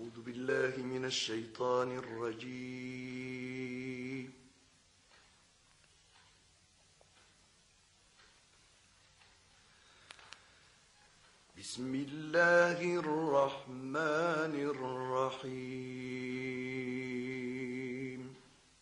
أعوذ بالله من الشيطان الرجيم. بسم الله الرحمن الرحيم.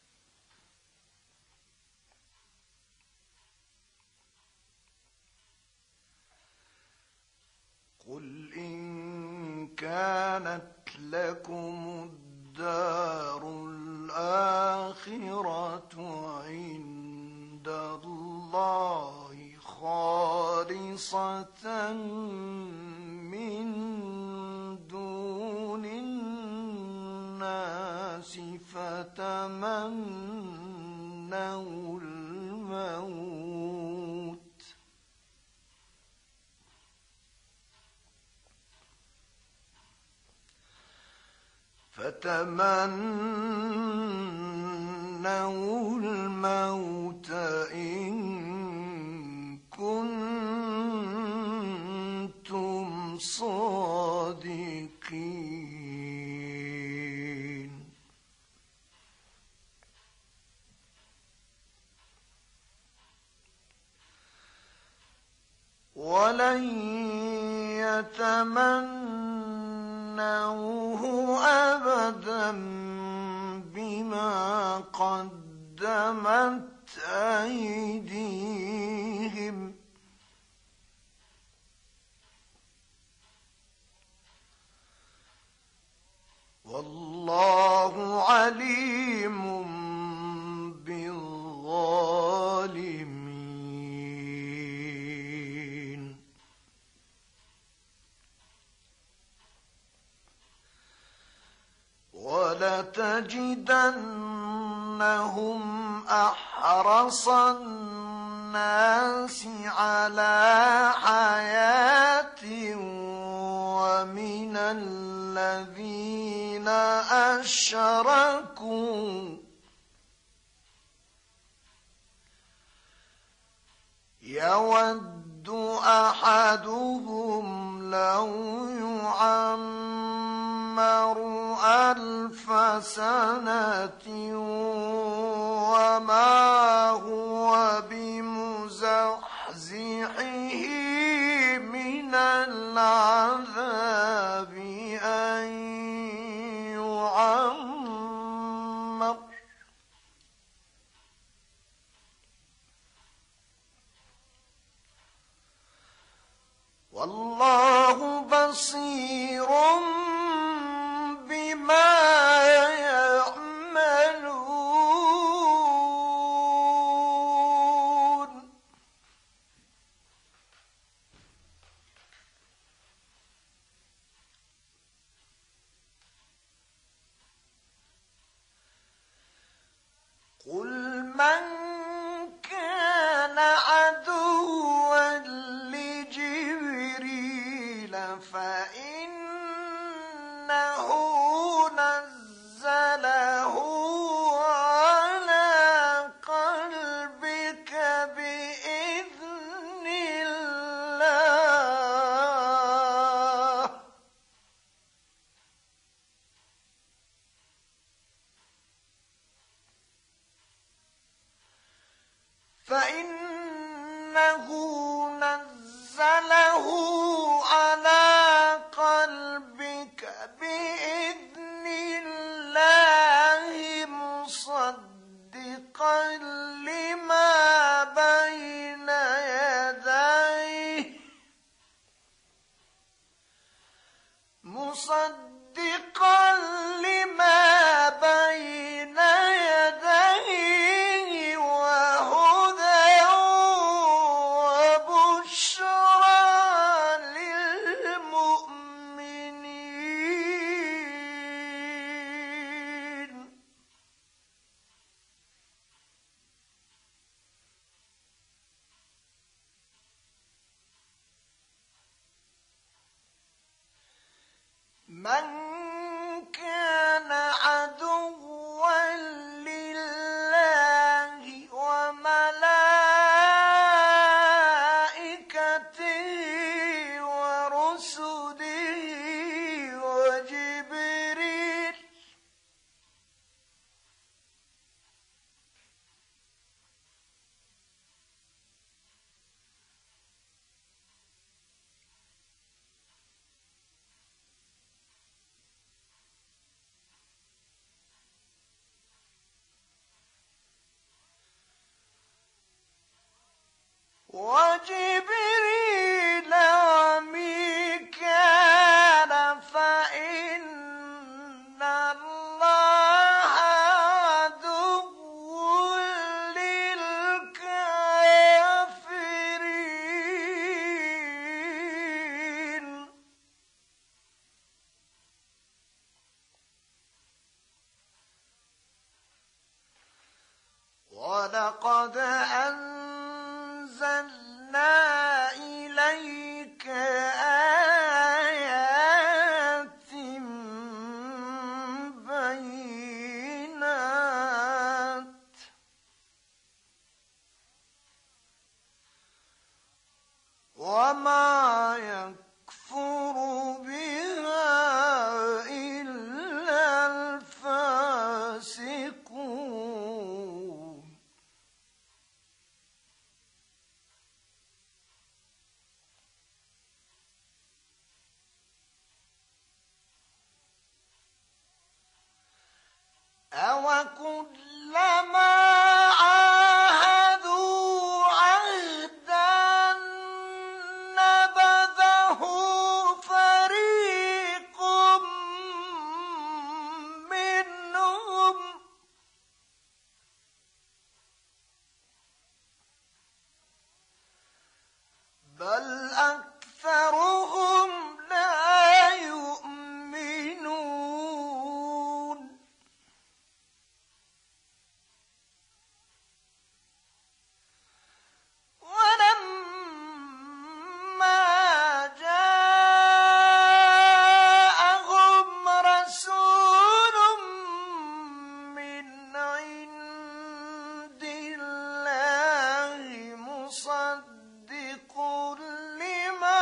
قل إن كانت لكم الدار الآخرة عند الله خالصة من دون الناس فتمنوا الموت إن كنتم صادقين. ولن يتمنوه أبدا بما قدمت أيديهم والله عليم بالظالمين. ولتجدنهم أحرص الناس على حياة ومن الذين أشركوا يود أحدهم لو يعمر 1000 سنة وما هو بمزحزحه من العذاب أن يعمر والله بصير بما يعملون. قل من كان عدوا لجبريل فإنه نزله على قلبك بإذن الله مصدقا لما بين يديه وهدى وبشرى للمؤمنين. من كان عدوا لله وملائكته ورسله وجبريل أَوَكُلَّمَا عَاهَدُوا عَهْدًا نَبَذَهُ فَرِيقٌ مِّنْهُم بَلْ أَكْثَرُهُمْ لَا يُؤْمِنُونَ وَلَمَّا جَاءَهُمْ رَسُولٌ مِّنْ عِندِ اللَّهِ مُصَدِّقٌ لِّمَا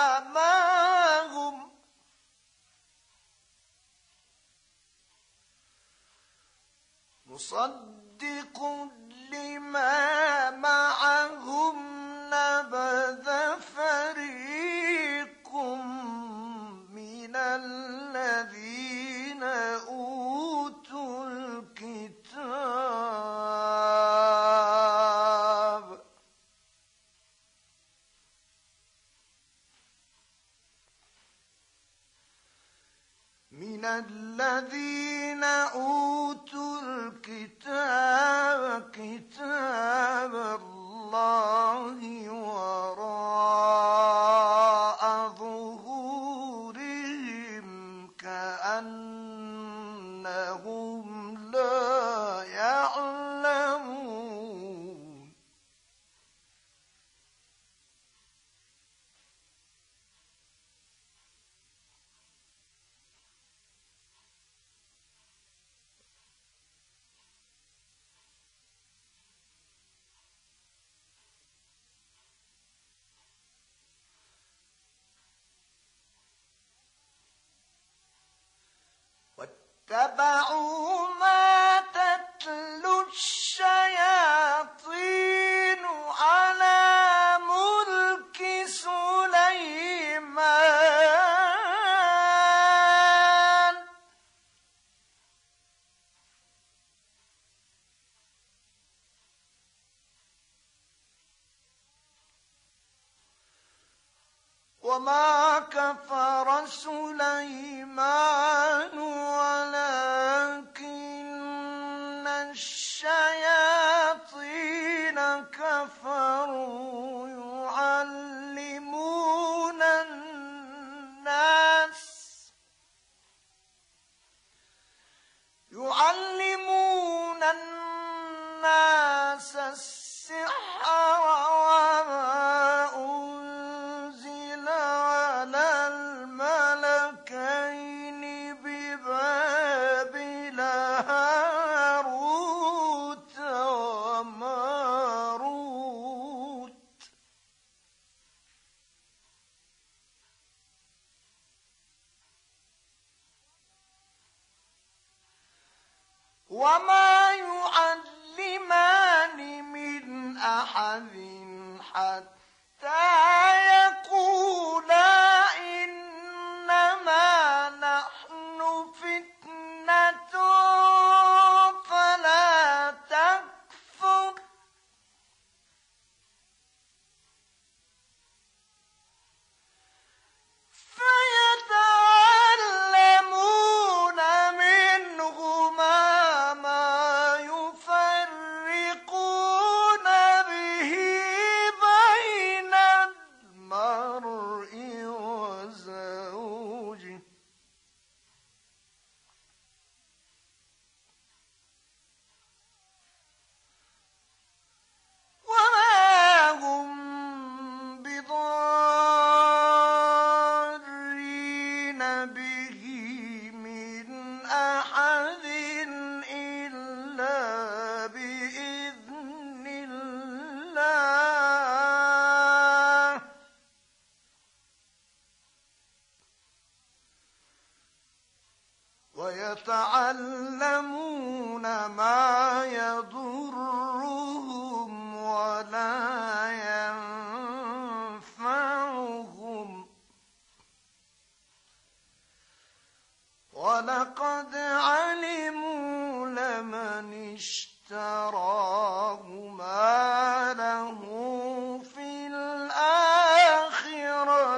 معهم نبذ فريق من الذين أوتوا الكتاب كتاب الله وراء ظهورهم كأنهم لا يعلمون واتبعوا ما تتلو الشياطين على ملك سليمان وما كفر سليمان ولكن الشياطين كفروا يعلمون الناس السحر وما أنزل على الملكين ببابل هاروت وماروت وما يعلمان من أحد حتى يقولا إنما نحن فتنة فلا تكفر فيتعلمون منهما ما يفرقون به بين المرء وزوجه وما هم بضارين به من أحد إلا بإذن الله ويتعلمون ما يضرهم ولا ينفعهم ولقد علموا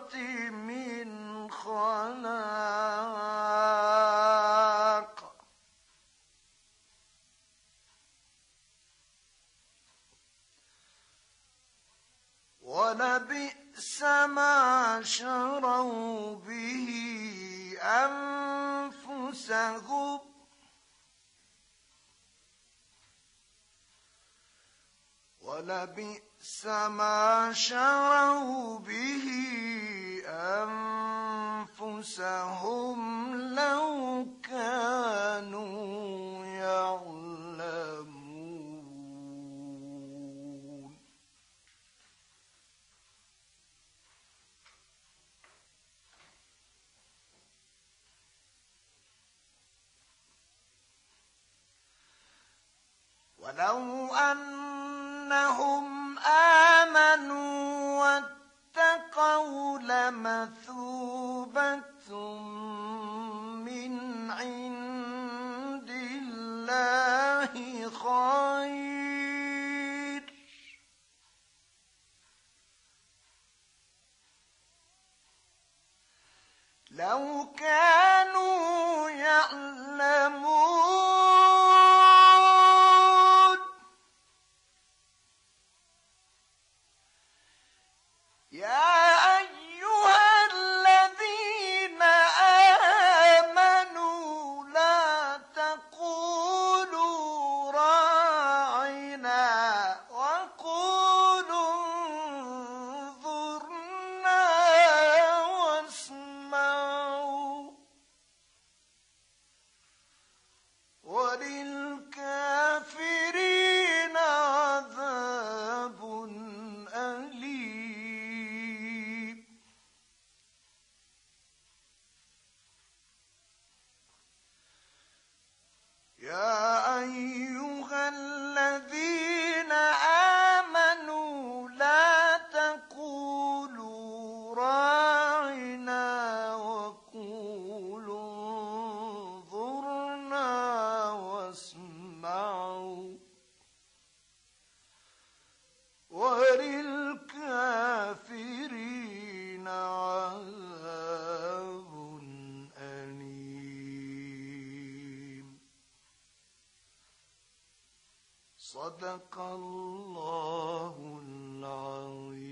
من خلاق ولبئس ما شروا به أنفسهم ولبئس ما شروا به أنفسهم لو كانوا يعلمون ولو أنهم آمنوا واتقوا لمثوبة من عند الله خير لو كانوا يعلمون يا أيها الذين آمنوا لا تقولوا راعنا وقولوا انظرنا واسمعوا وللكافرين عذاب أليم يا أيها الذين آمنوا لا تقولوا راعنا وقولوا انظرنا واسمعوا وللكافرين عذاب أليم صدق الله العظيم.